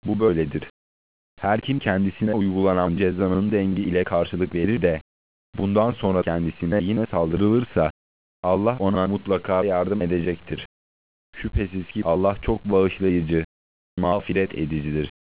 Bu böyledir. Her kim kendisine uygulanan cezanın dengi ile karşılık verir de, bundan sonra kendisine yine saldırılırsa, Allah ona mutlaka yardım edecektir. Şüphesiz ki Allah çok bağışlayıcı, mağfiret edicidir.